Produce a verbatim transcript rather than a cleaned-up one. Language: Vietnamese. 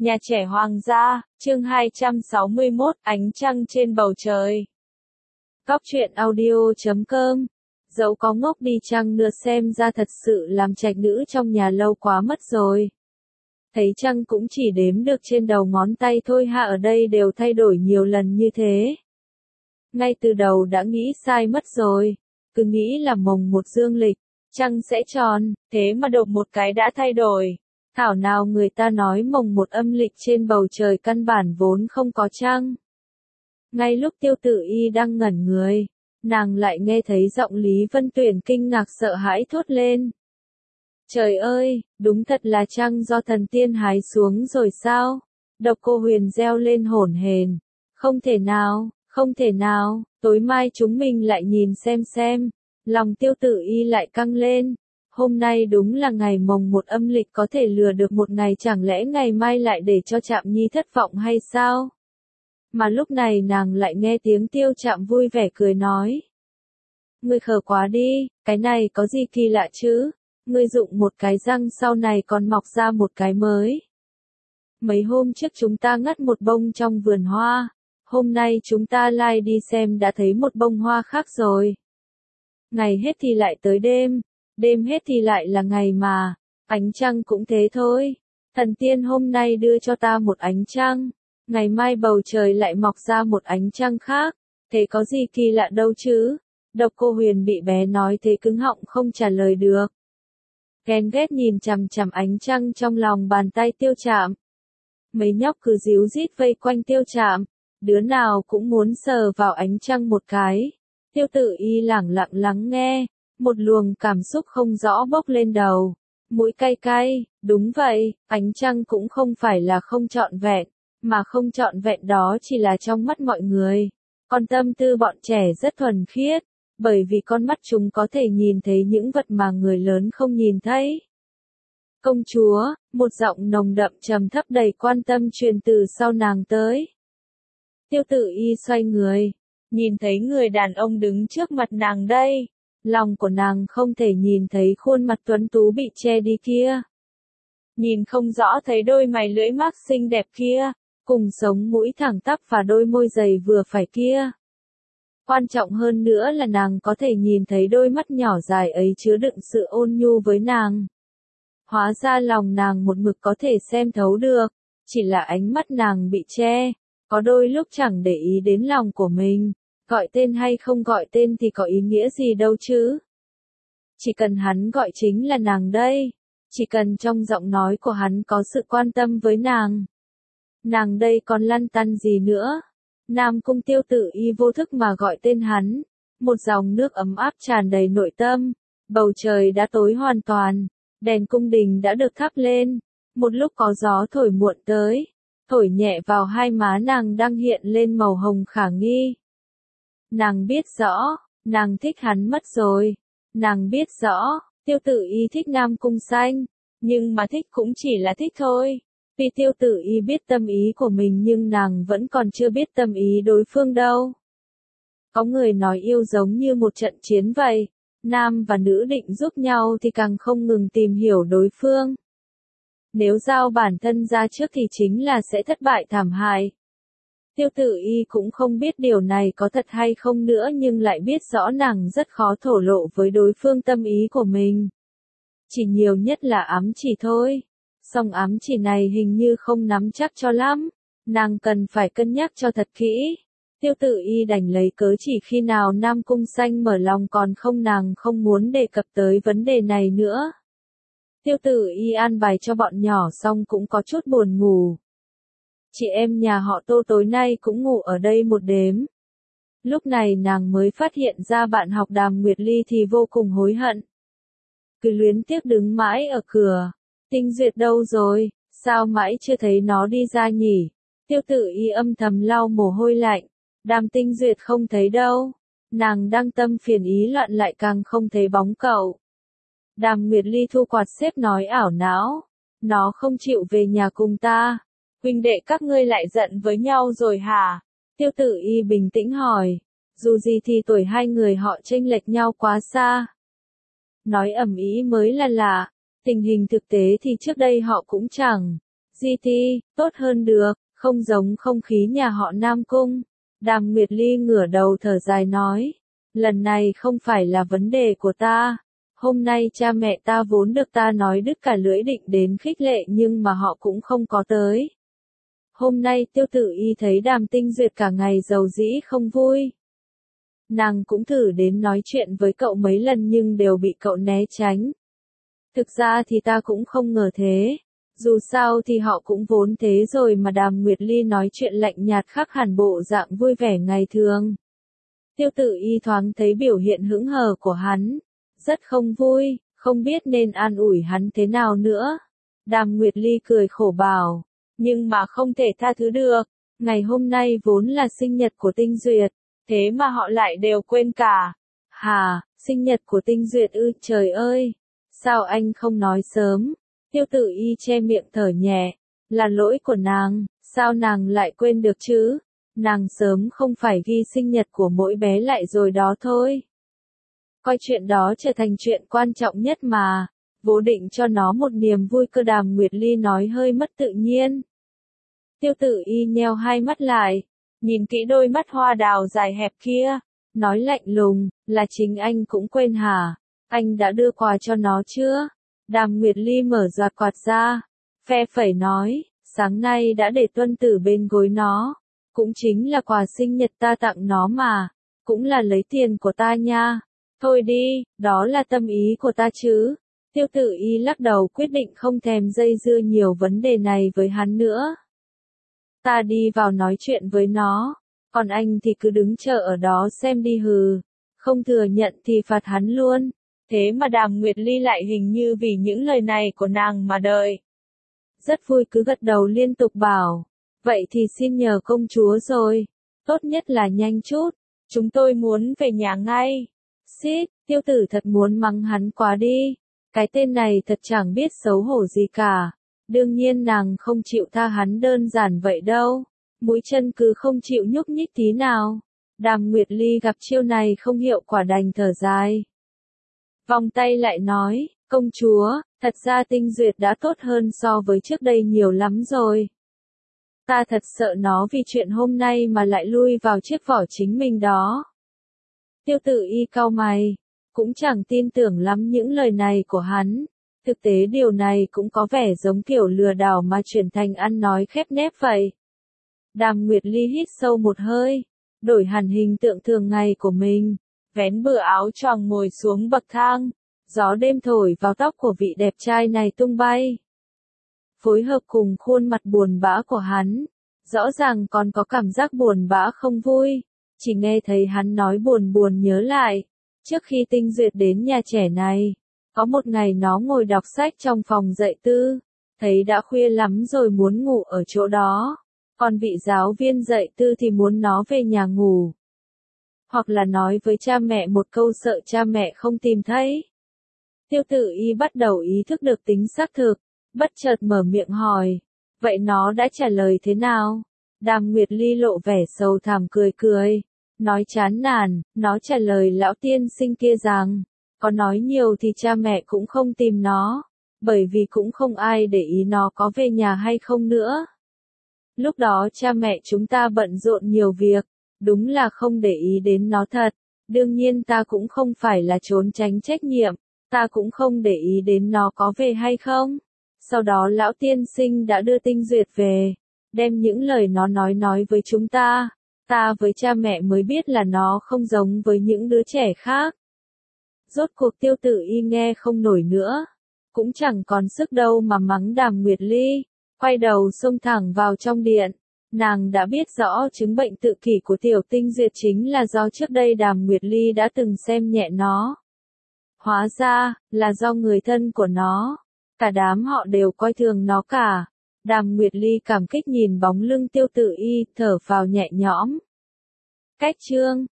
Nhà trẻ Hoàng gia, chương hai trăm sáu mươi mốt, ánh trăng trên bầu trời. Cóc truyện audio chấm com. Dẫu có ngốc đi chăng nữa xem ra thật sự làm trạch nữ trong nhà lâu quá mất rồi. Thấy chăng cũng chỉ đếm được trên đầu ngón tay thôi ha, ở đây đều thay đổi nhiều lần như thế. Ngay từ đầu đã nghĩ sai mất rồi, cứ nghĩ là mồng một dương lịch, trăng sẽ tròn, thế mà đột một cái đã thay đổi. Thảo nào người ta nói mồng một âm lịch trên bầu trời căn bản vốn không có trăng. Ngay lúc Tiêu Tử Y đang ngẩn người, nàng lại nghe thấy giọng Lý Vân Tuyển kinh ngạc sợ hãi thốt lên. Trời ơi, đúng thật là trăng do thần tiên hái xuống rồi sao? Độc Cô Huyền reo lên hổn hển. Không thể nào, không thể nào, tối mai chúng mình lại nhìn xem xem. Lòng Tiêu Tử Y lại căng lên. Hôm nay đúng là ngày mồng một âm lịch, có thể lừa được một ngày, chẳng lẽ ngày mai lại để cho Trạm Nhi thất vọng hay sao? Mà lúc này nàng lại nghe tiếng Tiêu Trạm vui vẻ cười nói. Ngươi khờ quá đi, cái này có gì kỳ lạ chứ? Ngươi rụng một cái răng sau này còn mọc ra một cái mới. Mấy hôm trước chúng ta ngắt một bông trong vườn hoa, hôm nay chúng ta lai đi xem đã thấy một bông hoa khác rồi. Ngày hết thì lại tới đêm. Đêm hết thì lại là ngày mà, ánh trăng cũng thế thôi. Thần tiên hôm nay đưa cho ta một ánh trăng, ngày mai bầu trời lại mọc ra một ánh trăng khác, thế có gì kỳ lạ đâu chứ? Độc Cô Huyền bị bé nói thế cứng họng không trả lời được. Ghen ghét nhìn chằm chằm ánh trăng trong lòng bàn tay Tiêu Trạm. Mấy nhóc cứ díu dít vây quanh Tiêu Trạm, đứa nào cũng muốn sờ vào ánh trăng một cái. Tiêu Tử Y lẳng lặng lắng nghe. Một luồng cảm xúc không rõ bốc lên đầu, mũi cay cay, đúng vậy, ánh trăng cũng không phải là không trọn vẹn, mà không trọn vẹn đó chỉ là trong mắt mọi người. Còn tâm tư bọn trẻ rất thuần khiết, bởi vì con mắt chúng có thể nhìn thấy những vật mà người lớn không nhìn thấy. Công chúa, một giọng nồng đậm trầm thấp đầy quan tâm truyền từ sau nàng tới. Tiêu Tử Y xoay người, nhìn thấy người đàn ông đứng trước mặt nàng đây. Lòng của nàng không thể nhìn thấy khuôn mặt tuấn tú bị che đi kia. Nhìn không rõ thấy đôi mày lưỡi mác xinh đẹp kia, cùng sống mũi thẳng tắp và đôi môi dày vừa phải kia. Quan trọng hơn nữa là nàng có thể nhìn thấy đôi mắt nhỏ dài ấy chứa đựng sự ôn nhu với nàng. Hóa ra lòng nàng một mực có thể xem thấu được, chỉ là ánh mắt nàng bị che, có đôi lúc chẳng để ý đến lòng của mình. Gọi tên hay không gọi tên thì có ý nghĩa gì đâu chứ. Chỉ cần hắn gọi chính là nàng đây. Chỉ cần trong giọng nói của hắn có sự quan tâm với nàng. Nàng đây còn lăn tăn gì nữa. Nam Cung Tiêu Tử Y vô thức mà gọi tên hắn. Một dòng nước ấm áp tràn đầy nội tâm. Bầu trời đã tối hoàn toàn. Đèn cung đình đã được thắp lên. Một lúc có gió thổi muộn tới. Thổi nhẹ vào hai má nàng đang hiện lên màu hồng khả nghi. Nàng biết rõ, nàng thích hắn mất rồi. Nàng biết rõ, Tiêu Tử Y thích Nam Cung Xanh, nhưng mà thích cũng chỉ là thích thôi. Vì Tiêu Tử Y biết tâm ý của mình nhưng nàng vẫn còn chưa biết tâm ý đối phương đâu. Có người nói yêu giống như một trận chiến vậy, nam và nữ định giúp nhau thì càng không ngừng tìm hiểu đối phương. Nếu giao bản thân ra trước thì chính là sẽ thất bại thảm hại. Tiêu Tử Y cũng không biết điều này có thật hay không nữa nhưng lại biết rõ nàng rất khó thổ lộ với đối phương tâm ý của mình. Chỉ nhiều nhất là ám chỉ thôi. Song ám chỉ này hình như không nắm chắc cho lắm. Nàng cần phải cân nhắc cho thật kỹ. Tiêu Tử Y đành lấy cớ chỉ khi nào Nam Cung Xanh mở lòng, còn không nàng không muốn đề cập tới vấn đề này nữa. Tiêu Tử Y an bài cho bọn nhỏ xong cũng có chút buồn ngủ. Chị em nhà họ Tô tối nay cũng ngủ ở đây một đêm. Lúc này nàng mới phát hiện ra bạn học Đàm Nguyệt Ly thì vô cùng hối hận. Cứ luyến tiếc đứng mãi ở cửa. Tinh Duyệt đâu rồi, sao mãi chưa thấy nó đi ra nhỉ? Tiêu Tử Y âm thầm lau mồ hôi lạnh. Đàm Tinh Duyệt không thấy đâu. Nàng đang tâm phiền ý loạn lại càng không thấy bóng cậu. Đàm Nguyệt Ly thu quạt xếp nói ảo não. Nó không chịu về nhà cùng ta. Huynh đệ các ngươi lại giận với nhau rồi hả? Tiêu Tử Y bình tĩnh hỏi. Dù gì thì tuổi hai người họ chênh lệch nhau quá xa. Nói ầm ĩ mới là lạ. Tình hình thực tế thì trước đây họ cũng chẳng City, tốt hơn được, không giống không khí nhà họ Nam Cung. Đàm Nguyệt Ly ngửa đầu thở dài nói, lần này không phải là vấn đề của ta. Hôm nay cha mẹ ta vốn được ta nói đứt cả lưỡi định đến khích lệ nhưng mà họ cũng không có tới. Hôm nay Tiêu Tử Y thấy Đàm Tinh Duyệt cả ngày giàu dĩ không vui. Nàng cũng thử đến nói chuyện với cậu mấy lần nhưng đều bị cậu né tránh. Thực ra thì ta cũng không ngờ thế. Dù sao thì họ cũng vốn thế rồi mà. Đàm Nguyệt Ly nói chuyện lạnh nhạt khác hẳn bộ dạng vui vẻ ngày thường. Tiêu Tử Y thoáng thấy biểu hiện hững hờ của hắn. Rất không vui, không biết nên an ủi hắn thế nào nữa. Đàm Nguyệt Ly cười khổ bảo, nhưng mà không thể tha thứ được. Ngày hôm nay vốn là sinh nhật của Tinh Duyệt, thế mà họ lại đều quên cả. Hà, sinh nhật của Tinh Duyệt ư, trời ơi, sao anh không nói sớm? Tiêu Tử Y che miệng thở nhẹ, là lỗi của nàng, sao nàng lại quên được chứ? Nàng sớm không phải ghi sinh nhật của mỗi bé lại rồi đó thôi. Coi chuyện đó trở thành chuyện quan trọng nhất mà, vô định cho nó một niềm vui cơ. Đàm Nguyệt Ly nói hơi mất tự nhiên. Tiêu Tử Y nheo hai mắt lại, nhìn kỹ đôi mắt hoa đào dài hẹp kia, nói lạnh lùng, là chính anh cũng quên hả? Anh đã đưa quà cho nó chưa? Đàm Nguyệt Ly mở giọt quạt ra, phe phẩy nói, sáng nay đã để tuân tử bên gối nó, cũng chính là quà sinh nhật ta tặng nó mà, cũng là lấy tiền của ta nha. Thôi đi, đó là tâm ý của ta chứ. Tiêu Tử Y lắc đầu quyết định không thèm dây dưa nhiều vấn đề này với hắn nữa. Ta đi vào nói chuyện với nó, còn anh thì cứ đứng chờ ở đó xem đi hừ. Không thừa nhận thì phạt hắn luôn. Thế mà Đàm Nguyệt Ly lại hình như vì những lời này của nàng mà đợi. Rất vui cứ gật đầu liên tục bảo, vậy thì xin nhờ công chúa rồi. Tốt nhất là nhanh chút, chúng tôi muốn về nhà ngay. Xít, Tiêu Tử thật muốn mắng hắn quá đi. Cái tên này thật chẳng biết xấu hổ gì cả. Đương nhiên nàng không chịu tha hắn đơn giản vậy đâu. Mũi chân cứ không chịu nhúc nhích tí nào. Đàm Nguyệt Ly gặp chiêu này không hiệu quả đành thở dài. Vòng tay lại nói, công chúa, thật ra Tinh Duyệt đã tốt hơn so với trước đây nhiều lắm rồi. Ta thật sợ nó vì chuyện hôm nay mà lại lui vào chiếc vỏ chính mình đó. Tiêu Tử Y cau mày, cũng chẳng tin tưởng lắm những lời này của hắn. Thực tế điều này cũng có vẻ giống kiểu lừa đảo mà chuyển thành ăn nói khép nép vậy. Đàm Nguyệt Ly hít sâu một hơi, đổi hẳn hình tượng thường ngày của mình, vén bừa áo choàng ngồi xuống bậc thang, gió đêm thổi vào tóc của vị đẹp trai này tung bay. Phối hợp cùng khuôn mặt buồn bã của hắn, rõ ràng còn có cảm giác buồn bã không vui, chỉ nghe thấy hắn nói buồn buồn nhớ lại, trước khi Tinh Duyệt đến nhà trẻ này, có một ngày nó ngồi đọc sách trong phòng dạy tư, thấy đã khuya lắm rồi muốn ngủ ở chỗ đó, còn vị giáo viên dạy tư thì muốn nó về nhà ngủ. Hoặc là nói với cha mẹ một câu sợ cha mẹ không tìm thấy. Tiêu Tử Y bắt đầu ý thức được tính xác thực, bất chợt mở miệng hỏi, vậy nó đã trả lời thế nào? Đàm Nguyệt Ly lộ vẻ sầu thảm cười cười, nói chán nản, nó trả lời lão tiên sinh kia rằng, có nói nhiều thì cha mẹ cũng không tìm nó, bởi vì cũng không ai để ý nó có về nhà hay không nữa. Lúc đó cha mẹ chúng ta bận rộn nhiều việc, đúng là không để ý đến nó thật, đương nhiên ta cũng không phải là trốn tránh trách nhiệm, ta cũng không để ý đến nó có về hay không. Sau đó lão tiên sinh đã đưa Tinh Duyệt về, đem những lời nó nói nói với chúng ta, ta với cha mẹ mới biết là nó không giống với những đứa trẻ khác. Rốt cuộc Tiêu Tử Y nghe không nổi nữa, cũng chẳng còn sức đâu mà mắng Đàm Nguyệt Ly, quay đầu xông thẳng vào trong điện. Nàng đã biết rõ chứng bệnh tự kỷ của Tiểu Tinh Duyệt chính là do trước đây Đàm Nguyệt Ly đã từng xem nhẹ nó. Hóa ra, là do người thân của nó. Cả đám họ đều coi thường nó cả. Đàm Nguyệt Ly cảm kích nhìn bóng lưng Tiêu Tử Y, thở phào nhẹ nhõm. Cách chương